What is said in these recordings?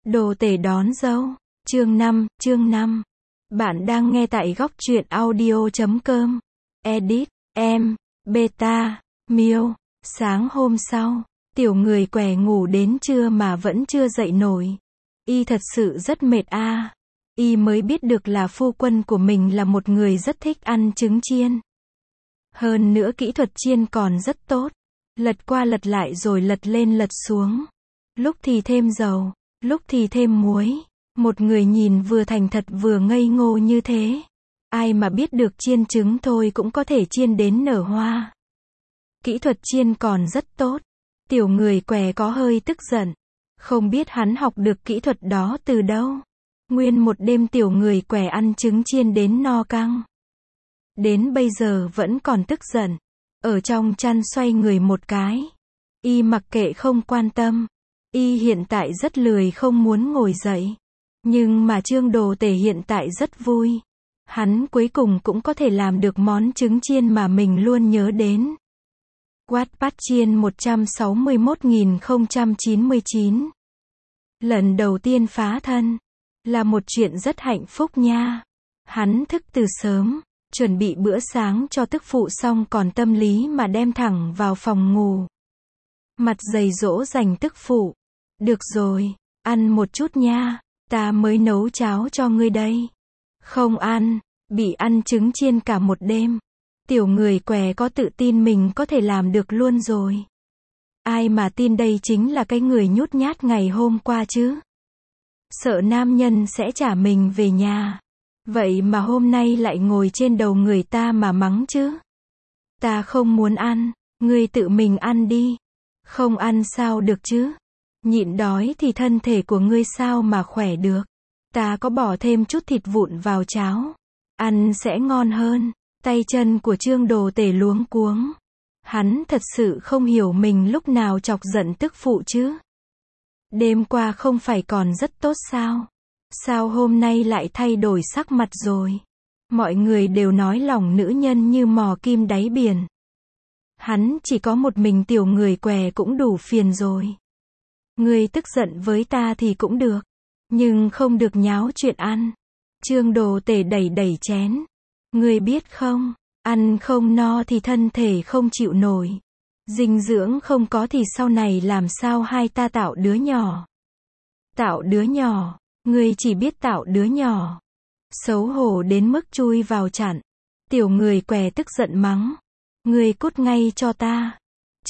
Đồ tể đón dâu. Chương 5. Bạn đang nghe tại góc truyện audio.com. Edit, em, beta, miêu. Sáng hôm sau, tiểu người què ngủ đến trưa mà vẫn chưa dậy nổi. Y thật sự rất mệt a. Y mới biết được là phu quân của mình là một người rất thích ăn trứng chiên. Hơn nữa kỹ thuật chiên còn rất tốt. Lật qua lật lại rồi lật lên lật xuống. Lúc thì thêm dầu, lúc thì thêm muối. Một người nhìn vừa thành thật vừa ngây ngô như thế. Ai mà biết được chiên trứng thôi cũng có thể chiên đến nở hoa. Kỹ thuật chiên còn rất tốt. Tiểu người què có hơi tức giận. Không biết hắn học được kỹ thuật đó từ đâu. Nguyên một đêm tiểu người què ăn trứng chiên đến no căng. Đến bây giờ vẫn còn tức giận. Ở trong chăn xoay người một cái. Y mặc kệ không quan tâm. Y hiện tại rất lười không muốn ngồi dậy. Nhưng mà Trương Đồ Tể hiện tại rất vui. Hắn cuối cùng cũng có thể làm được món trứng chiên mà mình luôn nhớ đến. Wattpad chiên 161.099. Lần đầu tiên phá thân. Là một chuyện rất hạnh phúc nha. Hắn thức từ sớm. Chuẩn bị bữa sáng cho tức phụ xong còn tâm lý mà đem thẳng vào phòng ngủ. Mặt dày dỗ dành tức phụ. Được rồi, ăn một chút nha. Ta mới nấu cháo cho ngươi đây. Không ăn, bị ăn trứng chiên cả một đêm. Tiểu người què có tự tin mình có thể làm được luôn rồi. Ai mà tin đây chính là cái người nhút nhát ngày hôm qua chứ. Sợ nam nhân sẽ trả mình về nhà. Vậy mà hôm nay lại ngồi trên đầu người ta mà mắng chứ. Ta không muốn ăn, ngươi tự mình ăn đi. Không ăn sao được chứ. Nhịn đói thì thân thể của ngươi sao mà khỏe được. Ta có bỏ thêm chút thịt vụn vào cháo. Ăn sẽ ngon hơn. Tay chân của Trương Đồ Tể luống cuống. Hắn thật sự không hiểu mình lúc nào chọc giận tức phụ chứ. Đêm qua không phải còn rất tốt sao? Sao hôm nay lại thay đổi sắc mặt rồi? Mọi người đều nói lòng nữ nhân như mò kim đáy biển. Hắn chỉ có một mình tiểu người què cũng đủ phiền rồi. Ngươi tức giận với ta thì cũng được. Nhưng không được nháo chuyện ăn. Trương Đồ Tể đẩy chén. Ngươi biết không, ăn không no thì thân thể không chịu nổi. Dinh dưỡng không có thì sau này làm sao hai ta tạo đứa nhỏ. Tạo đứa nhỏ, ngươi chỉ biết tạo đứa nhỏ. Xấu hổ đến mức chui vào chặn. Tiểu người què tức giận mắng. Ngươi cút ngay cho ta.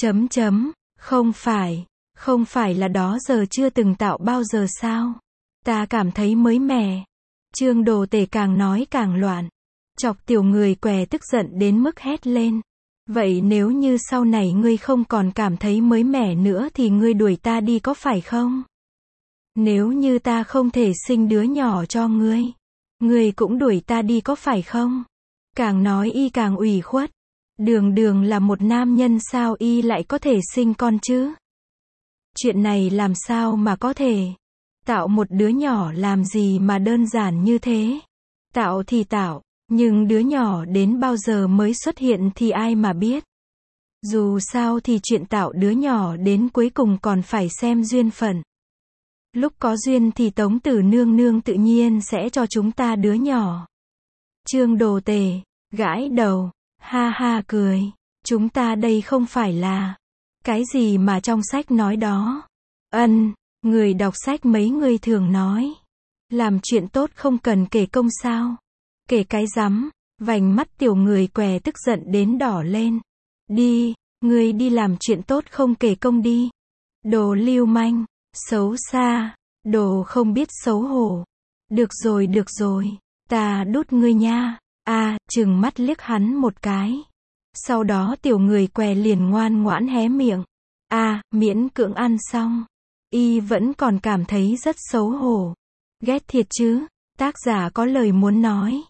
Không phải là đó giờ chưa từng tạo bao giờ sao? Ta cảm thấy mới mẻ. Trương Đồ Tể càng nói càng loạn. Chọc tiểu người què tức giận đến mức hét lên. Vậy nếu như sau này ngươi không còn cảm thấy mới mẻ nữa thì ngươi đuổi ta đi có phải không? Nếu như ta không thể sinh đứa nhỏ cho ngươi cũng đuổi ta đi có phải không? Càng nói y càng ủy khuất. Đường là một nam nhân sao y lại có thể sinh con chứ? Chuyện này làm sao mà có thể? Tạo một đứa nhỏ làm gì mà đơn giản như thế? Tạo thì tạo, nhưng đứa nhỏ đến bao giờ mới xuất hiện thì ai mà biết? Dù sao thì chuyện tạo đứa nhỏ đến cuối cùng còn phải xem duyên phận. Lúc có duyên thì Tống Tử nương nương tự nhiên sẽ cho chúng ta đứa nhỏ. Trương Đồ Tể gãi đầu, ha ha cười. Chúng ta đây không phải là cái gì mà trong sách nói đó. Người đọc sách mấy người thường nói. Làm chuyện tốt không cần kể công sao. Kể cái rắm. Vành mắt tiểu người què tức giận đến đỏ lên. Đi, ngươi đi làm chuyện tốt không kể công đi. Đồ lưu manh, xấu xa, đồ không biết xấu hổ. Được rồi, ta đút ngươi nha. Trừng mắt liếc hắn một cái. Sau đó tiểu người què liền ngoan ngoãn hé miệng. Miễn cưỡng ăn xong. Y vẫn còn cảm thấy rất xấu hổ. Ghét thiệt chứ, tác giả có lời muốn nói.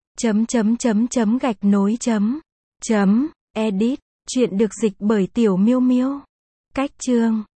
Gạch nối chấm. Edit, chuyện được dịch bởi Tiểu Miêu Miêu. Cách chương